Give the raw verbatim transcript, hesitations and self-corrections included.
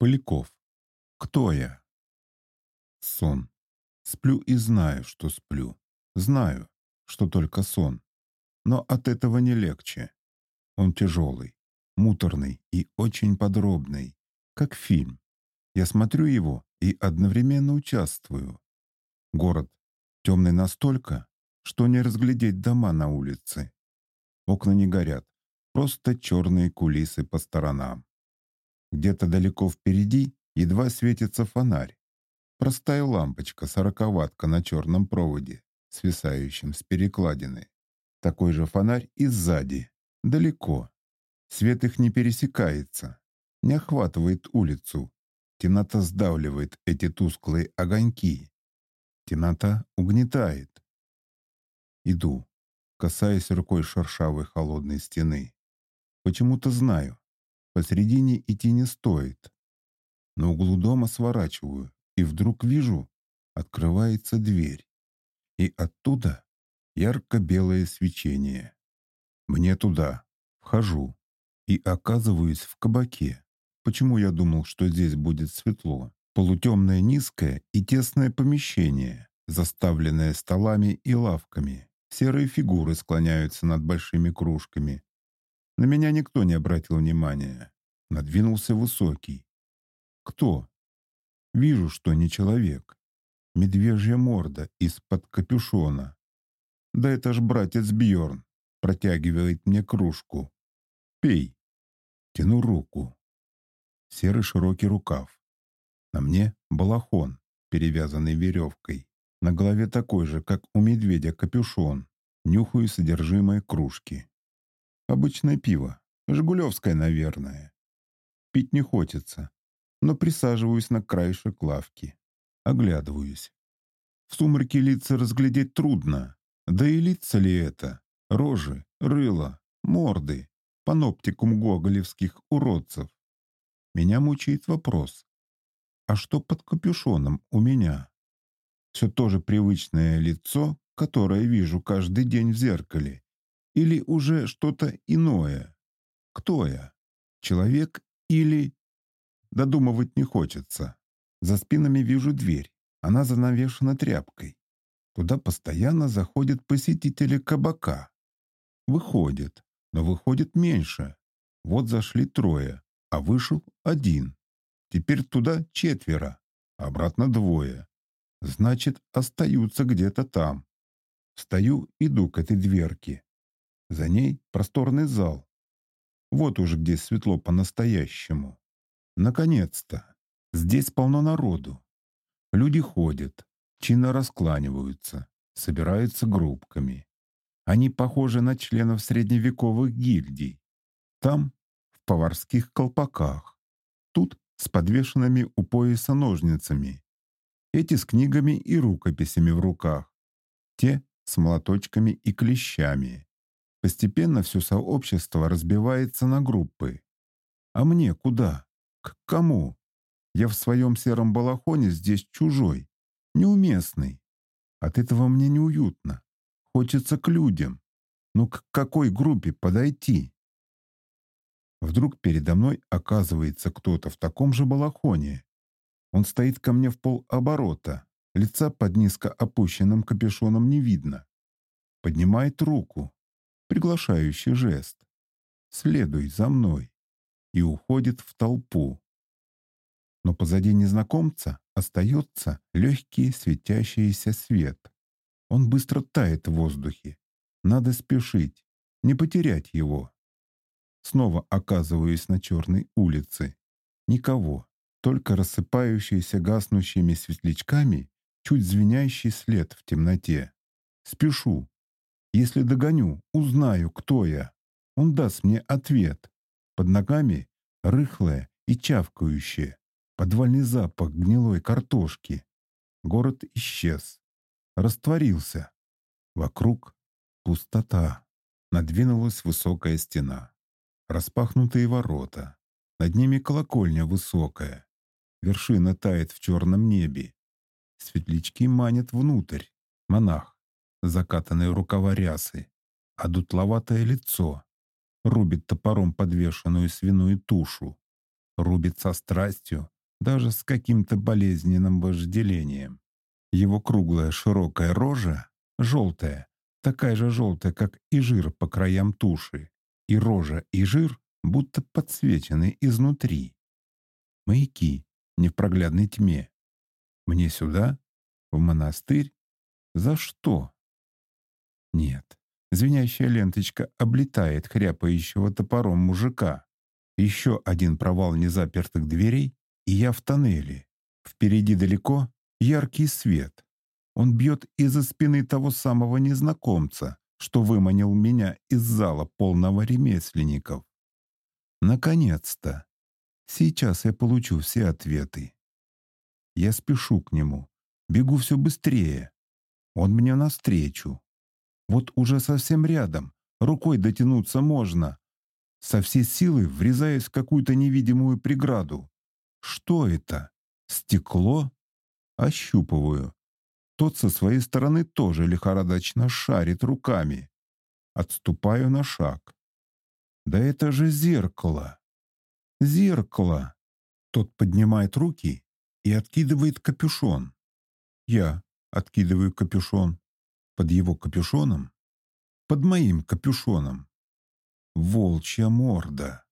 Поляков. Кто я? Сон. Сплю и знаю, что сплю. Знаю, что только сон. Но от этого не легче. Он тяжелый, муторный и очень подробный, как фильм. Я смотрю его и одновременно участвую. Город темный настолько, что не разглядеть дома на улице. Окна не горят, просто черные кулисы по сторонам. Где-то далеко впереди едва светится фонарь. Простая лампочка, сороковатка на черном проводе, свисающем с перекладины. Такой же фонарь и сзади, далеко. Свет их не пересекается, не охватывает улицу. Темнота сдавливает эти тусклые огоньки. Темнота угнетает. Иду, касаясь рукой шершавой холодной стены. Почему-то знаю, посредине идти не стоит. На углу дома сворачиваю, и вдруг вижу, открывается дверь. И оттуда ярко-белое свечение. Мне туда. Вхожу. И оказываюсь в кабаке. Почему я думал, что здесь будет светло? Полутемное низкое и тесное помещение, заставленное столами и лавками. Серые фигуры склоняются над большими кружками. На меня никто не обратил внимания. Надвинулся высокий. Кто? Вижу, что не человек. Медвежья морда из-под капюшона. Да это ж братец Бьорн. Протягивает мне кружку. Пей. Тяну руку. Серый широкий рукав. На мне балахон, перевязанный веревкой. На голове такой же, как у медведя, капюшон. Нюхаю содержимое кружки. Обычное пиво. Жигулевское, наверное. Пить не хочется, но присаживаюсь на краешек лавки. Оглядываюсь. В сумраке лица разглядеть трудно. Да и лица ли это? Рожи, рыла, морды. Паноптикум гоголевских уродцев. Меня мучает вопрос. А что под капюшоном у меня? Все то же привычное лицо, которое вижу каждый день в зеркале. Или уже что-то иное? Кто я? Человек или... Додумывать не хочется. За спинами вижу дверь. Она занавешена тряпкой. Туда постоянно заходят посетители кабака. Выходят, но выходит меньше. Вот зашли трое, а вышел один. Теперь туда четверо, обратно двое. Значит, остаются где-то там. Встаю, иду к этой дверке. За ней просторный зал. Вот уж где светло по-настоящему. Наконец-то. Здесь полно народу. Люди ходят, чинно раскланиваются, собираются группками. Они похожи на членов средневековых гильдий. Там в поварских колпаках. Тут с подвешенными у пояса ножницами. Эти с книгами и рукописями в руках. Те с молоточками и клещами. Постепенно все сообщество разбивается на группы. А мне куда? К кому? Я в своем сером балахоне здесь чужой, неуместный. От этого мне неуютно. Хочется к людям. Ну к какой группе подойти? Вдруг передо мной оказывается кто-то в таком же балахоне. Он стоит ко мне в полоборота. Лица под низко опущенным капюшоном не видно. Поднимает руку. Приглашающий жест. «Следуй за мной». И уходит в толпу. Но позади незнакомца остается легкий светящийся свет. Он быстро тает в воздухе. Надо спешить, не потерять его. Снова оказываюсь на черной улице. Никого, только рассыпающийся гаснущими светлячками чуть звенящий след в темноте. Спешу. Если догоню, узнаю, кто я. Он даст мне ответ. Под ногами рыхлое и чавкающее. Подвальный запах гнилой картошки. Город исчез. Растворился. Вокруг пустота. Надвинулась высокая стена. Распахнутые ворота. Над ними колокольня высокая. Вершина тает в черном небе. Светлячки манят внутрь. Монах, закатанные рукава рясы, а дутловатое лицо. Рубит топором подвешенную свиную тушу. рубит со страстью, даже с каким-то болезненным вожделением. Его круглая широкая рожа, желтая, такая же желтая, как и жир по краям туши, и рожа, и жир будто подсвечены изнутри. Маяки не в проглядной тьме. Мне сюда? В монастырь? За что? Нет. Звенящая ленточка облетает хряпающего топором мужика. Еще один провал незапертых дверей, и я в тоннеле. Впереди далеко яркий свет. Он бьет из-за спины того самого незнакомца, что выманил меня из зала полного ремесленников. Наконец-то! Сейчас я получу все ответы. Я спешу к нему, бегу все быстрее. Он мне навстречу. Вот уже совсем рядом, рукой дотянуться можно. Со всей силы врезаюсь в какую-то невидимую преграду. Что это? Стекло? Ощупываю. Тот со своей стороны тоже лихорадочно шарит руками. Отступаю на шаг. Да это же зеркало! Зеркало! Тот поднимает руки и откидывает капюшон. Я откидываю капюшон. Под его капюшоном? Под моим капюшоном. Волчья морда.